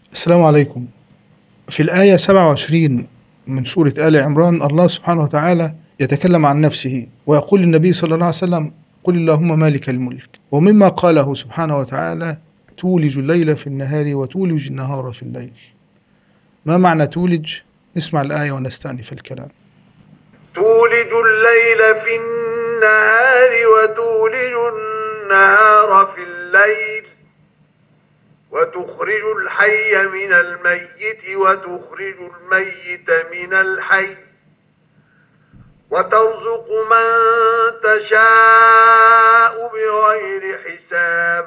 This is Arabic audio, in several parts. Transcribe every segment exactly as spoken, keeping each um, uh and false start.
السلام عليكم. في الآية سبعة وعشرين من سورة آل عمران الله سبحانه وتعالى يتكلم عن نفسه ويقول للنبي صلى الله عليه وسلم: قل اللهم مالك الملك. ومما قاله سبحانه وتعالى: تولج الليل في النهار وتولج النهار في الليل. ما معنى تولج؟ نسمع الآية ونستأنف الكلام. تولج الليل في النهار وتولج النهار في الليل وتخرج الحي من الميت وتخرج الميت من الحي وترزق من تشاء بغير حساب.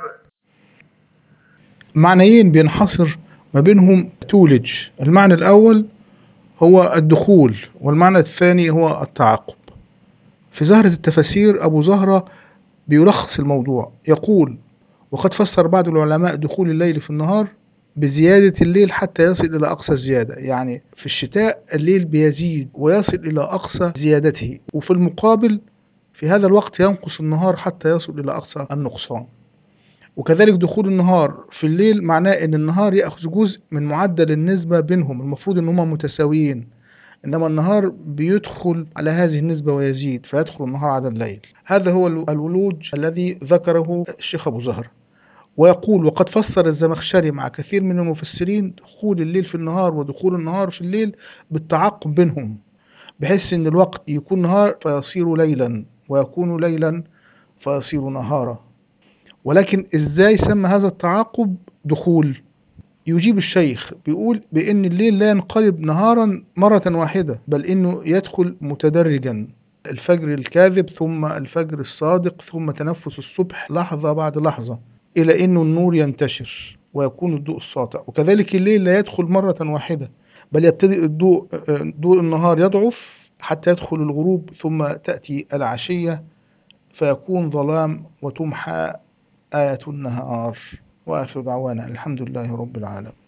معنيين بينحصر ما بينهم تولج. المعنى الأول هو الدخول، والمعنى الثاني هو التعاقب. في زهرة التفاسير أبو زهرة بيلخص الموضوع، يقول: وقد فسر بعض العلماء دخول الليل في النهار بزيادة الليل حتى يصل إلى أقصى الزيادة، يعني في الشتاء الليل بيزيد ويصل إلى أقصى زيادته، وفي المقابل في هذا الوقت ينقص النهار حتى يصل إلى أقصى النقصان. وكذلك دخول النهار في الليل معناه إن النهار يأخذ جزء من معدل النسبة بينهم، المفروض إن هما متساويين، إنما النهار بيدخل على هذه النسبة ويزيد فيدخل النهار على الليل. هذا هو الولوج الذي ذكره الشيخ أبو زهر. ويقول: وقد فسر الزمخشري مع كثير من المفسرين دخول الليل في النهار ودخول النهار في الليل بالتعاقب بينهم، بحيث ان الوقت يكون نهار فيصير ليلا ويكون ليلا فيصير نهارا. ولكن ازاي سمى هذا التعاقب دخول؟ يجيب الشيخ بيقول بان الليل لا ينقلب نهارا مرة واحدة، بل انه يدخل متدرجا، الفجر الكاذب ثم الفجر الصادق ثم تنفس الصبح لحظة بعد لحظة، إلى أنه النور ينتشر ويكون الضوء الساطع. وكذلك الليل لا يدخل مرة واحدة، بل يبتدئ الضوء ضوء النهار يضعف حتى يدخل الغروب، ثم تأتي العشية فيكون ظلام وتمحى آية النهار. وآخر دعوانا الحمد لله رب العالمين.